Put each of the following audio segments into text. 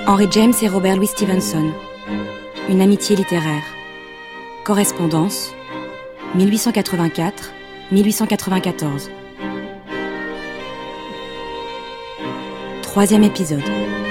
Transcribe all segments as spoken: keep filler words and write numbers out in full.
Henry James et Robert Louis Stevenson. Une amitié littéraire. Correspondance, mille huit cent quatre-vingt-quatre à mille huit cent quatre-vingt-quatorze. Troisième épisode.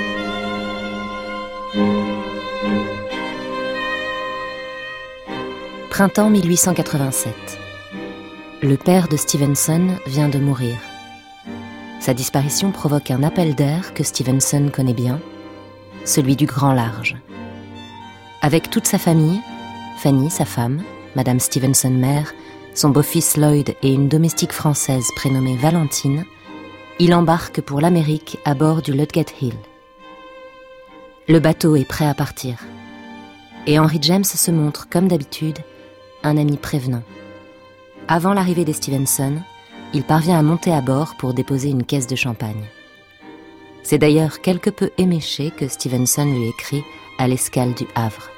Printemps mille huit cent quatre-vingt-sept. Le père de Stevenson vient de mourir. Sa disparition provoque un appel d'air que Stevenson connaît bien, celui du grand large. Avec toute sa famille, Fanny, sa femme, Madame Stevenson mère, son beau-fils Lloyd et une domestique française prénommée Valentine, il embarque pour l'Amérique à bord du Ludgate Hill. Le bateau est prêt à partir. Et Henry James se montre, comme d'habitude, un ami prévenant. Avant l'arrivée des Stevenson, il parvient à monter à bord pour déposer une caisse de champagne. C'est d'ailleurs quelque peu éméché que Stevenson lui écrit à l'escale du Havre.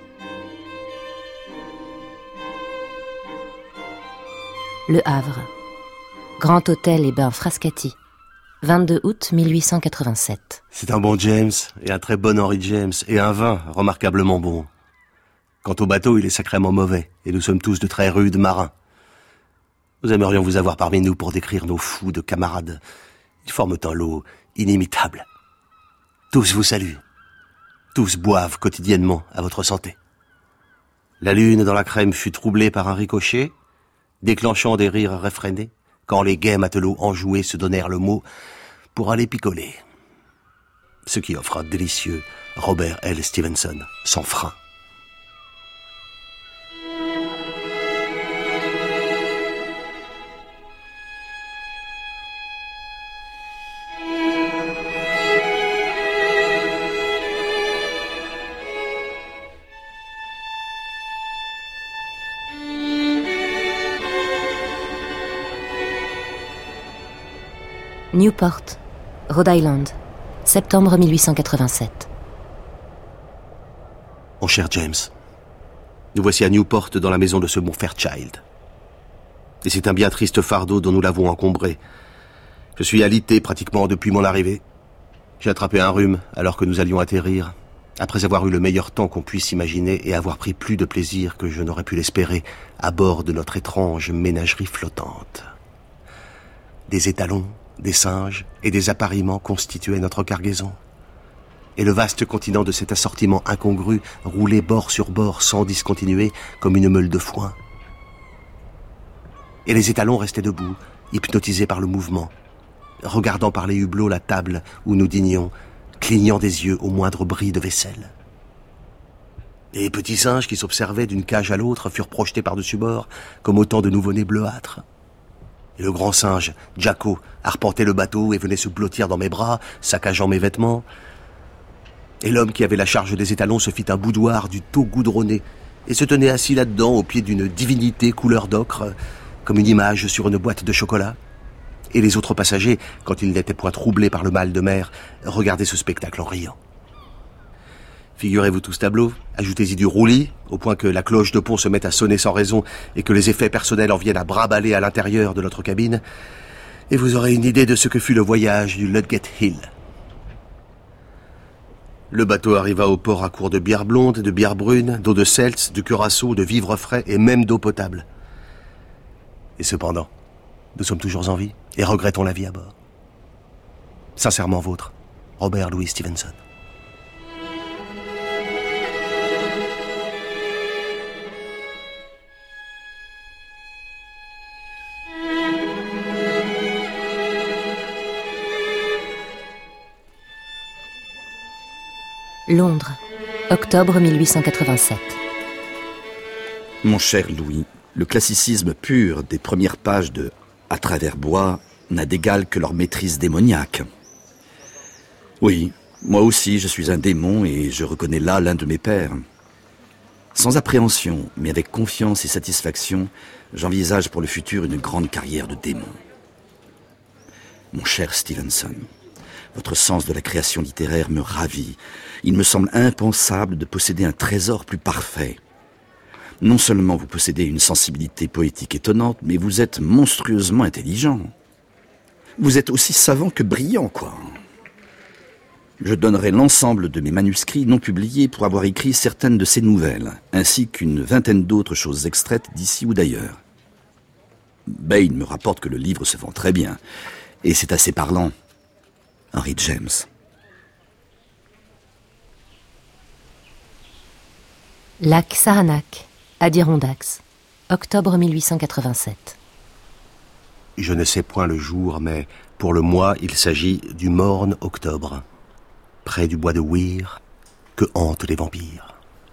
Le Havre. Grand hôtel et bain Frascati. vingt-deux août mille huit cent quatre-vingt-sept. C'est un bon James, et un très bon Henry James, et un vin remarquablement bon. Quant au bateau, il est sacrément mauvais, et nous sommes tous de très rudes marins. Nous aimerions vous avoir parmi nous pour décrire nos fous de camarades. Ils forment un lot inimitable. Tous vous saluent. Tous boivent quotidiennement à votre santé. La lune dans la crème fut troublée par un ricochet, déclenchant des rires réfrénés, quand les gais matelots enjoués se donnèrent le mot pour aller picoler. Ce qui offre un délicieux Robert L. Stevenson, sans frein. Newport, Rhode Island, septembre mille huit cent quatre-vingt-sept. Mon cher James, nous voici à Newport dans la maison de ce bon Fairchild. Et c'est un bien triste fardeau dont nous l'avons encombré. Je suis alité pratiquement depuis mon arrivée. J'ai attrapé un rhume alors que nous allions atterrir, après avoir eu le meilleur temps qu'on puisse imaginer et avoir pris plus de plaisir que je n'aurais pu l'espérer à bord de notre étrange ménagerie flottante. Des étalons, des singes et des appariements constituaient notre cargaison. Et le vaste continent de cet assortiment incongru roulait bord sur bord sans discontinuer comme une meule de foin. Et les étalons restaient debout, hypnotisés par le mouvement, regardant par les hublots la table où nous dînions, clignant des yeux au moindre bris de vaisselle. Les petits singes qui s'observaient d'une cage à l'autre furent projetés par-dessus bord comme autant de nouveau-nés bleuâtres. Et le grand singe, Jacko, arpentait le bateau et venait se blottir dans mes bras, saccageant mes vêtements. Et l'homme qui avait la charge des étalons se fit un boudoir du tout goudronné et se tenait assis là-dedans au pied d'une divinité couleur d'ocre, comme une image sur une boîte de chocolat. Et les autres passagers, quand ils n'étaient point troublés par le mal de mer, regardaient ce spectacle en riant. Figurez-vous tout ce tableau, ajoutez-y du roulis, au point que la cloche de pont se mette à sonner sans raison et que les effets personnels en viennent à bras-ballés à l'intérieur de notre cabine, et vous aurez une idée de ce que fut le voyage du Ludgate Hill. Le bateau arriva au port à court de bière blonde, de bière brune, d'eau de seltz, de curaçao, de vivres frais et même d'eau potable. Et cependant, nous sommes toujours en vie et regrettons la vie à bord. Sincèrement vôtre, Robert Louis Stevenson. Londres, octobre mille huit cent quatre-vingt-sept. Mon cher Louis, le classicisme pur des premières pages de « À travers bois » n'a d'égal que leur maîtrise démoniaque. Oui, moi aussi je suis un démon et je reconnais là l'un de mes pères. Sans appréhension, mais avec confiance et satisfaction, j'envisage pour le futur une grande carrière de démon. Mon cher Stevenson, votre sens de la création littéraire me ravit. Il me semble impensable de posséder un trésor plus parfait. Non seulement vous possédez une sensibilité poétique étonnante, mais vous êtes monstrueusement intelligent. Vous êtes aussi savant que brillant, quoi. Je donnerai l'ensemble de mes manuscrits non publiés pour avoir écrit certaines de ces nouvelles, ainsi qu'une vingtaine d'autres choses extraites d'ici ou d'ailleurs. Bain me rapporte que le livre se vend très bien, et c'est assez parlant. Henry James. Lac Saranac, Adirondacks, octobre mille huit cent quatre-vingt-sept. Je ne sais point le jour, mais pour le mois, il s'agit du morne octobre, près du bois de Weir, que hantent les vampires.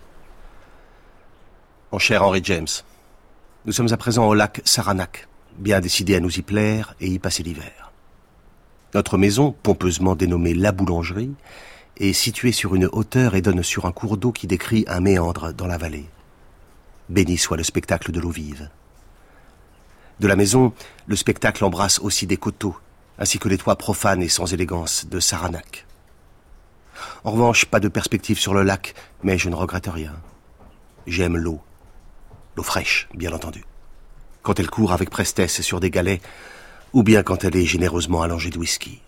Mon cher Henry James, nous sommes à présent au lac Saranac, bien décidés à nous y plaire et y passer l'hiver. Notre maison, pompeusement dénommée La Boulangerie, est située sur une hauteur et donne sur un cours d'eau qui décrit un méandre dans la vallée. Béni soit le spectacle de l'eau vive. De la maison, le spectacle embrasse aussi des coteaux, ainsi que les toits profanes et sans élégance de Saranac. En revanche, pas de perspective sur le lac, mais je ne regrette rien. J'aime l'eau. L'eau fraîche, bien entendu. Quand elle court avec prestesse sur des galets, ou bien quand elle est généreusement allongée de whisky.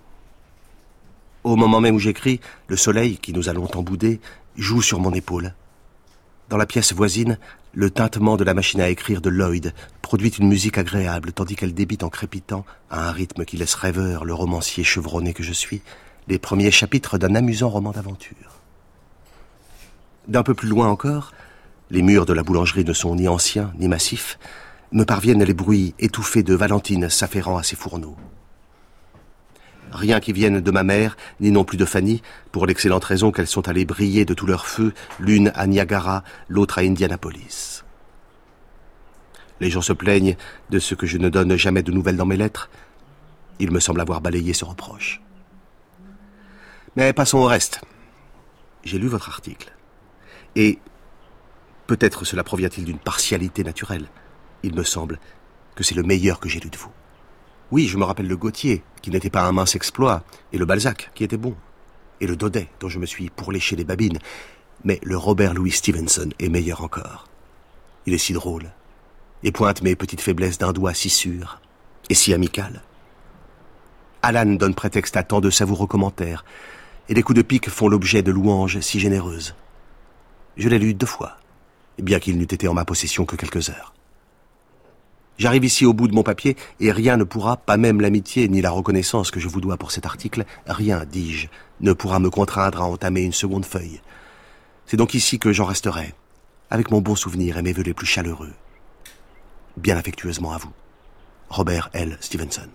Au moment même où j'écris, le soleil, qui nous a longtemps boudés, joue sur mon épaule. Dans la pièce voisine, le tintement de la machine à écrire de Lloyd produit une musique agréable, tandis qu'elle débite en crépitant, à un rythme qui laisse rêveur le romancier chevronné que je suis, les premiers chapitres d'un amusant roman d'aventure. D'un peu plus loin encore, les murs de la boulangerie ne sont ni anciens ni massifs, me parviennent les bruits étouffés de Valentine s'affairant à ses fourneaux. Rien qui vienne de ma mère, ni non plus de Fanny, pour l'excellente raison qu'elles sont allées briller de tout leur feu, l'une à Niagara, l'autre à Indianapolis. Les gens se plaignent de ce que je ne donne jamais de nouvelles dans mes lettres. Il me semble avoir balayé ce reproche. Mais passons au reste. J'ai lu votre article. Et peut-être cela provient-il d'une partialité naturelle. Il me semble que c'est le meilleur que j'ai lu de vous. Oui, je me rappelle le Gautier, qui n'était pas un mince exploit, et le Balzac, qui était bon, et le Daudet, dont je me suis pourléché les babines, mais le Robert Louis Stevenson est meilleur encore. Il est si drôle, et pointe mes petites faiblesses d'un doigt si sûr, et si amical. Alan donne prétexte à tant de savoureux commentaires, et les coups de pique font l'objet de louanges si généreuses. Je l'ai lu deux fois, bien qu'il n'eût été en ma possession que quelques heures. J'arrive ici au bout de mon papier, et rien ne pourra, pas même l'amitié ni la reconnaissance que je vous dois pour cet article, rien, dis-je, ne pourra me contraindre à entamer une seconde feuille. C'est donc ici que j'en resterai, avec mon bon souvenir et mes vœux les plus chaleureux. Bien affectueusement à vous, Robert L. Stevenson.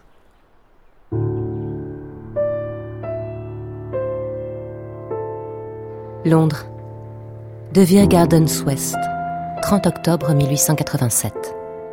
Londres, De Vere Gardens West, trente octobre mille huit cent quatre-vingt-sept.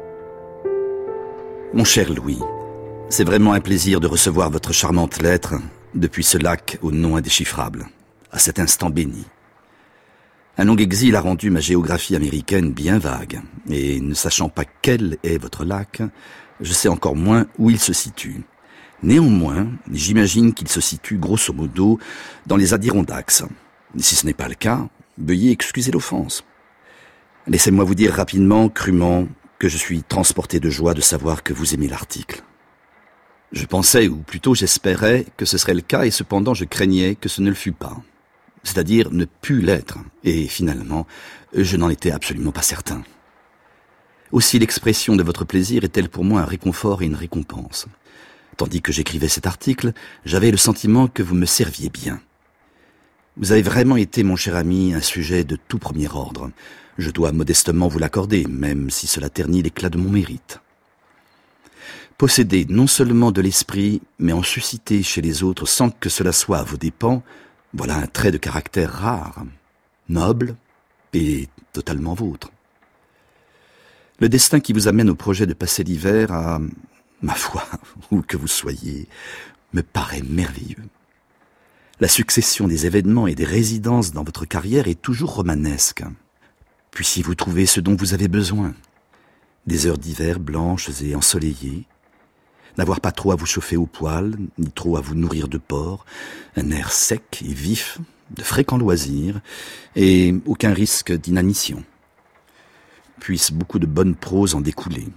Mon cher Louis, c'est vraiment un plaisir de recevoir votre charmante lettre depuis ce lac au nom indéchiffrable, à cet instant béni. Un long exil a rendu ma géographie américaine bien vague, et ne sachant pas quel est votre lac, je sais encore moins où il se situe. Néanmoins, j'imagine qu'il se situe grosso modo dans les Adirondacks. Si ce n'est pas le cas, veuillez excuser l'offense. Laissez-moi vous dire rapidement, crûment, que je suis transporté de joie de savoir que vous aimez l'article. Je pensais, ou plutôt j'espérais, que ce serait le cas, et cependant je craignais que ce ne le fût pas. C'est-à-dire ne put l'être, et finalement, je n'en étais absolument pas certain. Aussi l'expression de votre plaisir est-elle pour moi un réconfort et une récompense. Tandis que j'écrivais cet article, j'avais le sentiment que vous me serviez bien. Vous avez vraiment été, mon cher ami, un sujet de tout premier ordre. Je dois modestement vous l'accorder, même si cela ternit l'éclat de mon mérite. Posséder non seulement de l'esprit, mais en susciter chez les autres sans que cela soit à vos dépens, voilà un trait de caractère rare, noble et totalement vôtre. Le destin qui vous amène au projet de passer l'hiver à, ma foi, où que vous soyez, me paraît merveilleux. La succession des événements et des résidences dans votre carrière est toujours romanesque. Puissiez-vous trouver ce dont vous avez besoin. Des heures d'hiver blanches et ensoleillées, n'avoir pas trop à vous chauffer au poêle, ni trop à vous nourrir de porc, un air sec et vif, de fréquents loisirs, et aucun risque d'inanition. Puisse beaucoup de bonne prose en découler.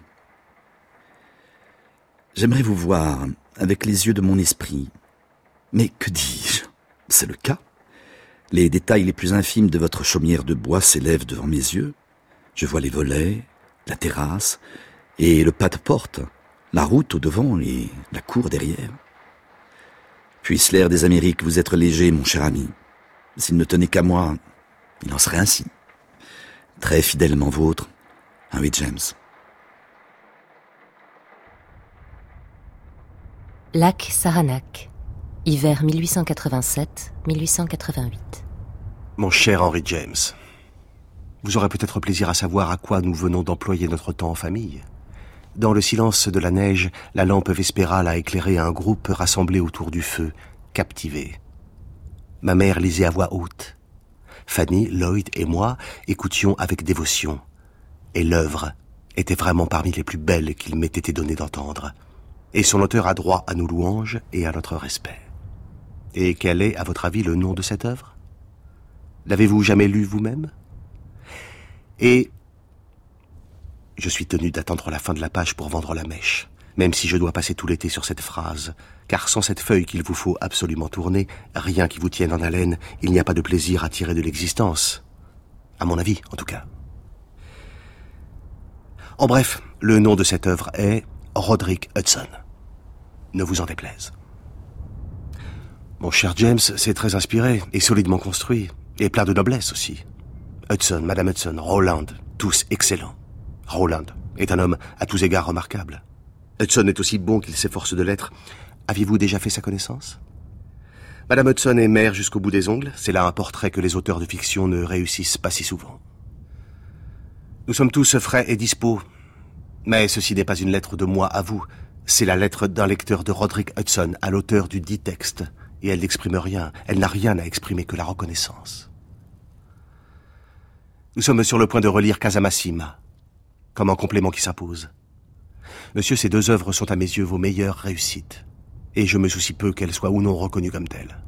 J'aimerais vous voir avec les yeux de mon esprit, mais que dis-je ? C'est le cas. Les détails les plus infimes de votre chaumière de bois s'élèvent devant mes yeux. Je vois les volets, la terrasse et le pas de porte, la route au devant et la cour derrière. Puisse l'air des Amériques vous être léger, mon cher ami. S'il ne tenait qu'à moi, il en serait ainsi. Très fidèlement vôtre, Henry James. Lac Saranac, hiver mille huit cent quatre-vingt-sept à mille huit cent quatre-vingt-huit. Mon cher Henry James, vous aurez peut-être plaisir à savoir à quoi nous venons d'employer notre temps en famille. Dans le silence de la neige, la lampe vespérale a éclairé un groupe rassemblé autour du feu, captivé. Ma mère lisait à voix haute. Fanny, Lloyd et moi écoutions avec dévotion. Et l'œuvre était vraiment parmi les plus belles qu'il m'ait été donné d'entendre. Et son auteur a droit à nos louanges et à notre respect. Et quel est, à votre avis, le nom de cette œuvre? L'avez-vous jamais lu vous-même? Et je suis tenu d'attendre la fin de la page pour vendre la mèche, même si je dois passer tout l'été sur cette phrase, car sans cette feuille qu'il vous faut absolument tourner, rien qui vous tienne en haleine, il n'y a pas de plaisir à tirer de l'existence. À mon avis, en tout cas. En bref, le nom de cette œuvre est Roderick Hudson. Ne vous en déplaise. Mon cher James, c'est très inspiré et solidement construit, et plein de noblesse aussi. Hudson, Madame Hudson, Rowland, tous excellents. Rowland est un homme à tous égards remarquable. Hudson est aussi bon qu'il s'efforce de l'être. Aviez-vous déjà fait sa connaissance? Madame Hudson est mère jusqu'au bout des ongles. C'est là un portrait que les auteurs de fiction ne réussissent pas si souvent. Nous sommes tous frais et dispos. Mais ceci n'est pas une lettre de moi à vous. C'est la lettre d'un lecteur de Roderick Hudson à l'auteur du dit texte. Et elle n'exprime rien. Elle n'a rien à exprimer que la reconnaissance. Nous sommes sur le point de relire Casamassima, comme un complément qui s'impose. Monsieur, ces deux œuvres sont à mes yeux vos meilleures réussites, et je me soucie peu qu'elles soient ou non reconnues comme telles.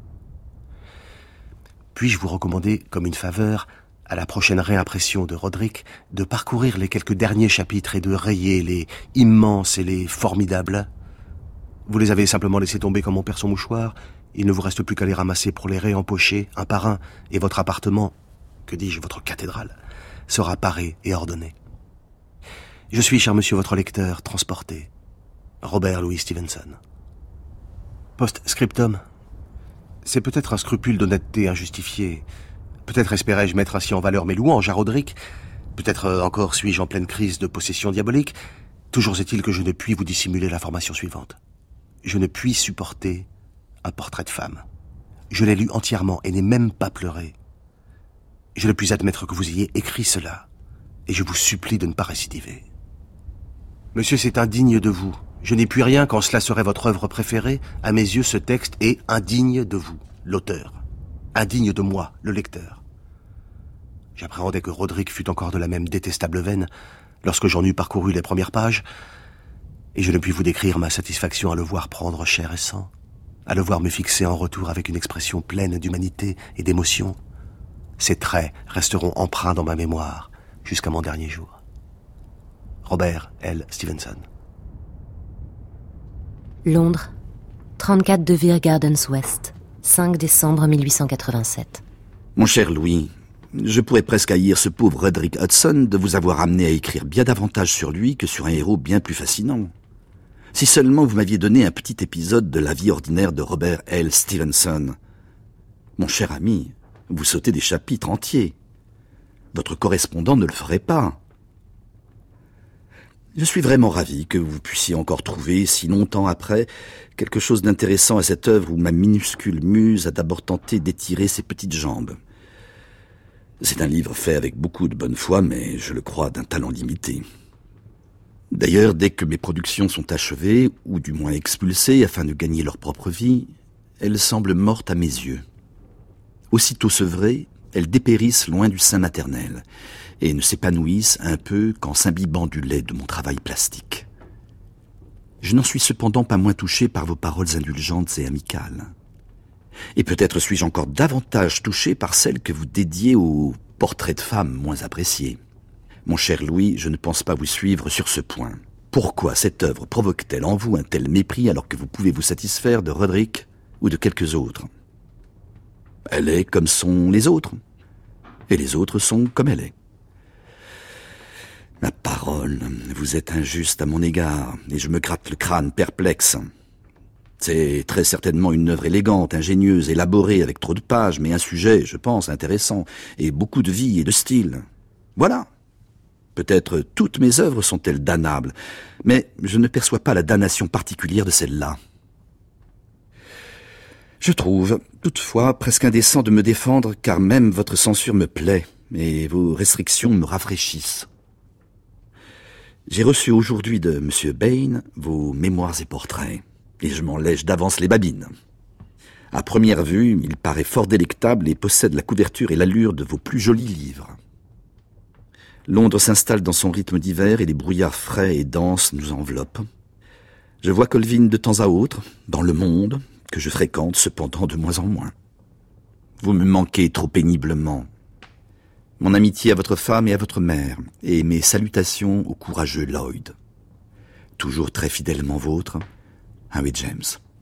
Puis-je vous recommander, comme une faveur, à la prochaine réimpression de Roderick, de parcourir les quelques derniers chapitres et de rayer les immenses et les formidables? Vous les avez simplement laissés tomber comme on perd son mouchoir. Il ne vous reste plus qu'à les ramasser pour les réempocher, un par un, et votre appartement, que dis-je, votre cathédrale, sera paré et ordonné. Je suis, cher monsieur, votre lecteur, transporté. Robert Louis Stevenson. Post-scriptum. C'est peut-être un scrupule d'honnêteté injustifié. Peut-être espérais-je mettre ainsi en valeur mes louanges à Roderick. Peut-être encore suis-je en pleine crise de possession diabolique. Toujours est-il que je ne puis vous dissimuler l'information suivante. Je ne puis supporter un portrait de femme. Je l'ai lu entièrement et n'ai même pas pleuré. Je ne puis admettre que vous ayez écrit cela, et je vous supplie de ne pas récidiver. Monsieur, c'est indigne de vous. Je n'ai pu rien quand cela serait votre œuvre préférée. À mes yeux, ce texte est indigne de vous, l'auteur. Indigne de moi, le lecteur. J'appréhendais que Roderick fût encore de la même détestable veine lorsque j'en eus parcouru les premières pages, et je ne puis vous décrire ma satisfaction à le voir prendre chair et sang, à le voir me fixer en retour avec une expression pleine d'humanité et d'émotion. Ces traits resteront empreints dans ma mémoire jusqu'à mon dernier jour. Robert L. Stevenson. Londres, trente-quatre de Vere Gardens Ouest, cinq décembre mille huit cent quatre-vingt-sept. Mon cher Louis, je pourrais presque haïr ce pauvre Roderick Hudson de vous avoir amené à écrire bien davantage sur lui que sur un héros bien plus fascinant. Si seulement vous m'aviez donné un petit épisode de la vie ordinaire de Robert L. Stevenson. Mon cher ami, vous sautez des chapitres entiers. Votre correspondant ne le ferait pas. Je suis vraiment ravi que vous puissiez encore trouver, si longtemps après, quelque chose d'intéressant à cette œuvre où ma minuscule muse a d'abord tenté d'étirer ses petites jambes. C'est un livre fait avec beaucoup de bonne foi, mais je le crois d'un talent limité. D'ailleurs, dès que mes productions sont achevées, ou du moins expulsées afin de gagner leur propre vie, elles semblent mortes à mes yeux. Aussitôt sevrées, elles dépérissent loin du sein maternel et ne s'épanouissent un peu qu'en s'imbibant du lait de mon travail plastique. Je n'en suis cependant pas moins touché par vos paroles indulgentes et amicales. Et peut-être suis-je encore davantage touché par celles que vous dédiez aux portraits de femmes moins appréciés. Mon cher Louis, je ne pense pas vous suivre sur ce point. Pourquoi cette œuvre provoque-t-elle en vous un tel mépris alors que vous pouvez vous satisfaire de Roderick ou de quelques autres ? Elle est comme sont les autres. Et les autres sont comme elle est. Ma parole, vous êtes injuste à mon égard, et je me gratte le crâne perplexe. C'est très certainement une œuvre élégante, ingénieuse, élaborée, avec trop de pages, mais un sujet, je pense, intéressant, et beaucoup de vie et de style. Voilà. Peut-être toutes mes œuvres sont-elles damnables, mais je ne perçois pas la damnation particulière de celle-là. Je trouve, toutefois, presque indécent de me défendre, car même votre censure me plaît, et vos restrictions me rafraîchissent. J'ai reçu aujourd'hui de M. Bain vos mémoires et portraits, et je m'en lèche d'avance les babines. À première vue, il paraît fort délectable et possède la couverture et l'allure de vos plus jolis livres. Londres s'installe dans son rythme d'hiver et les brouillards frais et denses nous enveloppent. Je vois Colvin de temps à autre, dans le monde, que je fréquente cependant de moins en moins. Vous me manquez trop péniblement. Mon amitié à votre femme et à votre mère, et mes salutations au courageux Lloyd. Toujours très fidèlement vôtre, Henry James.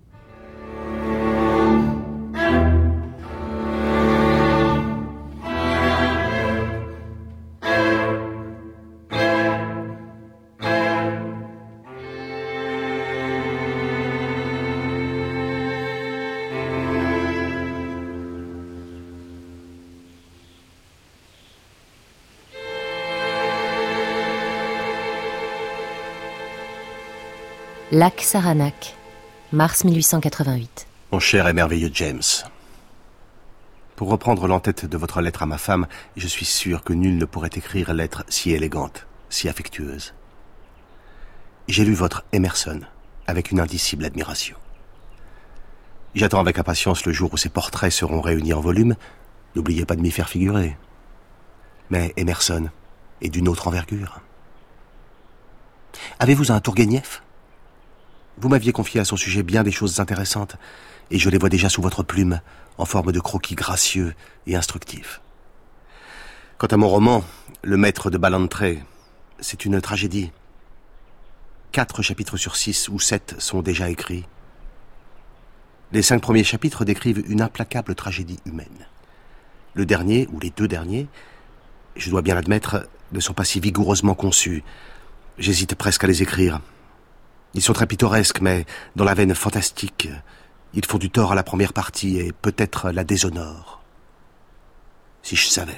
Lac Saranac, mars mille huit cent quatre-vingt-huit. Mon cher et merveilleux James, pour reprendre l'entête de votre lettre à ma femme, je suis sûr que nul ne pourrait écrire lettre si élégante, si affectueuse. J'ai lu votre Emerson avec une indicible admiration. J'attends avec impatience le jour où ces portraits seront réunis en volume. N'oubliez pas de m'y faire figurer. Mais Emerson est d'une autre envergure. Avez-vous un Tourguenieff ? Vous m'aviez confié à son sujet bien des choses intéressantes, et je les vois déjà sous votre plume, en forme de croquis gracieux et instructifs. Quant à mon roman, Le Maître de Ballantrae, c'est une tragédie. Quatre chapitres sur six ou sept sont déjà écrits. Les cinq premiers chapitres décrivent une implacable tragédie humaine. Le dernier, ou les deux derniers, je dois bien l'admettre, ne sont pas si vigoureusement conçus. J'hésite presque à les écrire. Ils sont très pittoresques, mais dans la veine fantastique, ils font du tort à la première partie et peut-être la déshonorent. Si je savais.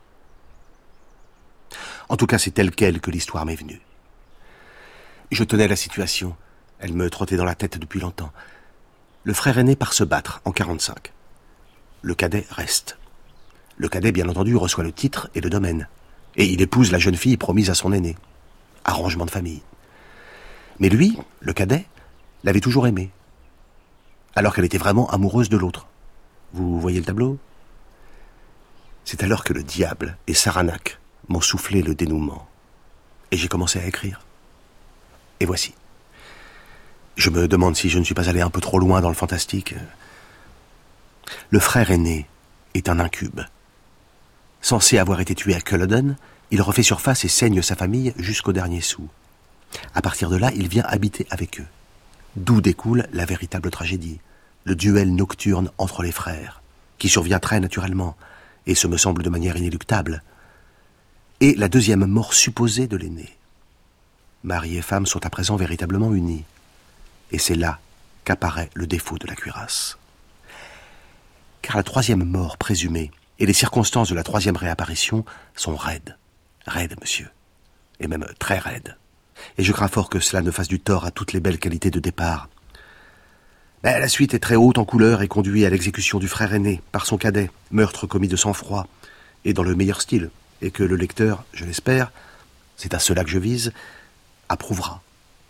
En tout cas, c'est tel quel que l'histoire m'est venue. Je tenais la situation. Elle me trottait dans la tête depuis longtemps. Le frère aîné part se battre en quarante-cinq. Le cadet reste. Le cadet, bien entendu, reçoit le titre et le domaine. Et il épouse la jeune fille promise à son aîné. Arrangement de famille. Mais lui, le cadet, l'avait toujours aimée. Alors qu'elle était vraiment amoureuse de l'autre. Vous voyez le tableau ? C'est alors que le diable et Saranac m'ont soufflé le dénouement. Et j'ai commencé à écrire. Et voici. Je me demande si je ne suis pas allé un peu trop loin dans le fantastique. Le frère aîné est un incube. Censé avoir été tué à Culloden, il refait surface et saigne sa famille jusqu'au dernier sou. À partir de là, il vient habiter avec eux. D'où découle la véritable tragédie, le duel nocturne entre les frères, qui survient très naturellement, et ce me semble de manière inéluctable, et la deuxième mort supposée de l'aîné. Mari et femme sont à présent véritablement unis, et c'est là qu'apparaît le défaut de la cuirasse. Car la troisième mort présumée et les circonstances de la troisième réapparition sont raides, raides, monsieur, et même très raides. Et je crains fort que cela ne fasse du tort à toutes les belles qualités de départ. Mais la suite est très haute en couleur et conduit à l'exécution du frère aîné par son cadet, meurtre commis de sang-froid, et dans le meilleur style, et que le lecteur, je l'espère, c'est à cela que je vise, approuvera.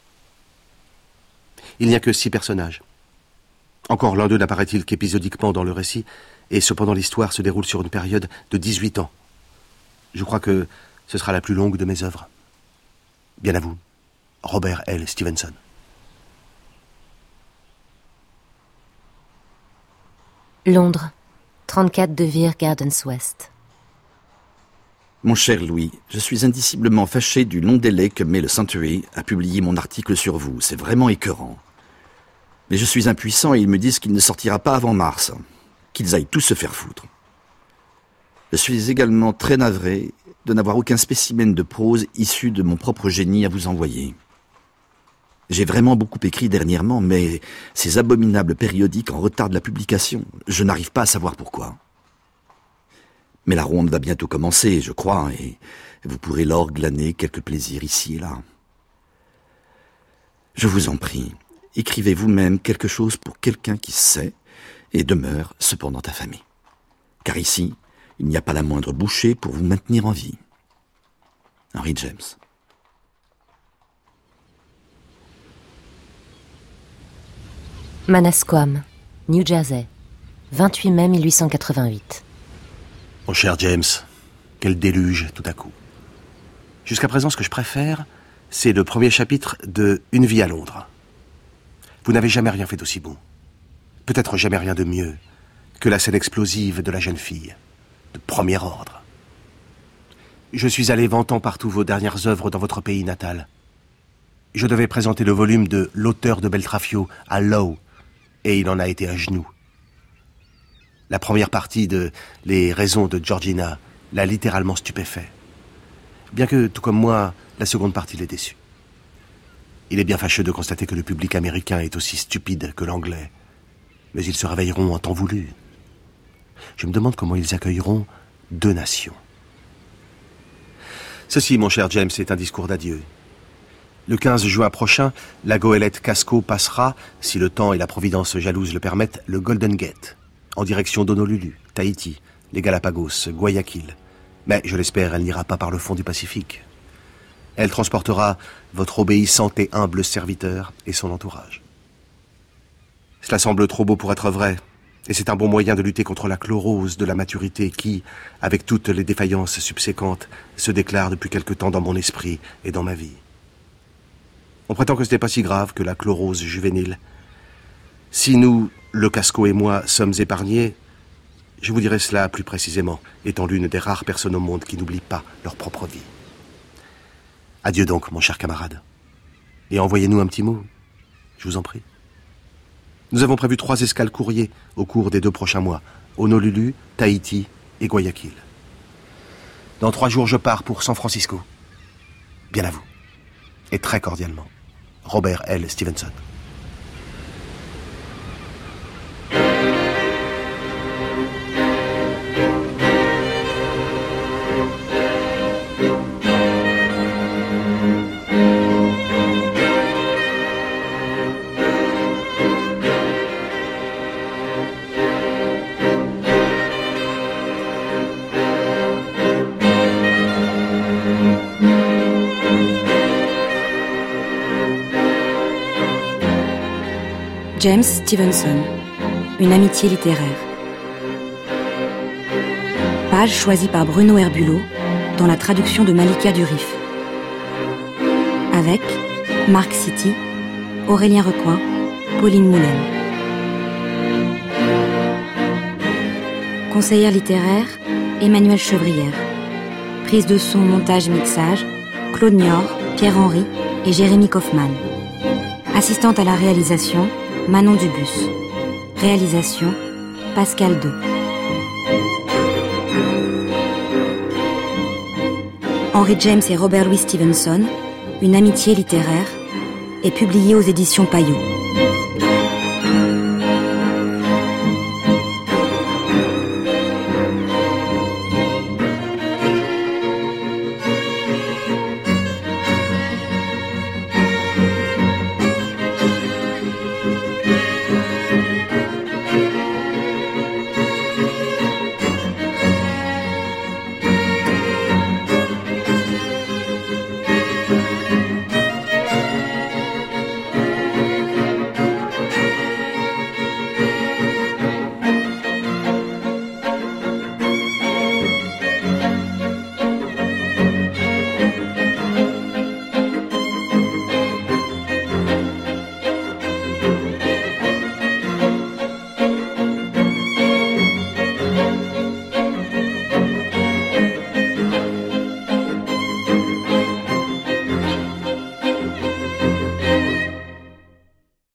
Il n'y a que six personnages. Encore l'un d'eux n'apparaît-il qu'épisodiquement dans le récit, et cependant l'histoire se déroule sur une période de dix-huit ans. Je crois que ce sera la plus longue de mes œuvres. Bien à vous, Robert L. Stevenson. Londres, trente-quatre de Vere Gardens West. Mon cher Louis, je suis indiciblement fâché du long délai que met le Century à publier mon article sur vous. C'est vraiment écœurant. Mais je suis impuissant et ils me disent qu'il ne sortira pas avant mars. qu'ils aillent tous se faire foutre. Je suis également très navré de n'avoir aucun spécimen de prose issu de mon propre génie à vous envoyer. J'ai vraiment beaucoup écrit dernièrement, mais ces abominables périodiques en retardent la publication. Je n'arrive pas à savoir pourquoi. Mais la ronde va bientôt commencer, je crois, et vous pourrez lors glaner quelques plaisirs ici et là. Je vous en prie, écrivez vous-même quelque chose pour quelqu'un qui sait et demeure cependant affamé. Car ici, il n'y a pas la moindre bouchée pour vous maintenir en vie. Henry James. Manasquam, New Jersey, vingt-huit mai mille huit cent quatre-vingt-huit. Mon cher James, quel déluge tout à coup. Jusqu'à présent, ce que je préfère, c'est le premier chapitre de Une vie à Londres. Vous n'avez jamais rien fait d'aussi bon. Peut-être jamais rien de mieux que la scène explosive de la jeune fille, de premier ordre. Je suis allé vantant partout vos dernières œuvres dans votre pays natal. Je devais présenter le volume de L'auteur de Beltraffio à Lowe, et il en a été à genoux. La première partie de Les raisons de Georgina l'a littéralement stupéfait. Bien que, tout comme moi, la seconde partie l'ait déçu. Il est bien fâcheux de constater que le public américain est aussi stupide que l'anglais. Mais ils se réveilleront en temps voulu. Je me demande comment ils accueilleront deux nations. Ceci, mon cher James, est un discours d'adieu. Le quinze juin prochain, la goélette Casco passera, si le temps et la providence jalouse le permettent, le Golden Gate, en direction d'Honolulu, Tahiti, les Galapagos, Guayaquil. Mais, je l'espère, elle n'ira pas par le fond du Pacifique. Elle transportera votre obéissant et humble serviteur et son entourage. Cela semble trop beau pour être vrai, et c'est un bon moyen de lutter contre la chlorose de la maturité qui, avec toutes les défaillances subséquentes, se déclare depuis quelque temps dans mon esprit et dans ma vie. On prétend que ce n'est pas si grave que la chlorose juvénile. Si nous, le Casco et moi, sommes épargnés, je vous dirai cela plus précisément, étant l'une des rares personnes au monde qui n'oublient pas leur propre vie. Adieu donc, mon cher camarade. Et envoyez-nous un petit mot, je vous en prie. Nous avons prévu trois escales courriers au cours des deux prochains mois, Honolulu, Tahiti et Guayaquil. Dans trois jours, je pars pour San Francisco. Bien à vous. Et très cordialement, Robert L. Stevenson. James Stevenson, une amitié littéraire. Page choisie par Bruno Herbulot dans la traduction de Malika Durif. Avec Marc City, Aurélien Recoin, Pauline Moulin. Conseillère littéraire, Emmanuelle Chevrière. Prise de son, montage, mixage, Claude Niort, Pierre-Henry et Jérémy Kaufmann. Assistante à la réalisation, Manon Dubus. Réalisation, Pascal deux. Henry James et Robert Louis Stevenson, une amitié littéraire, est publié aux éditions Payot.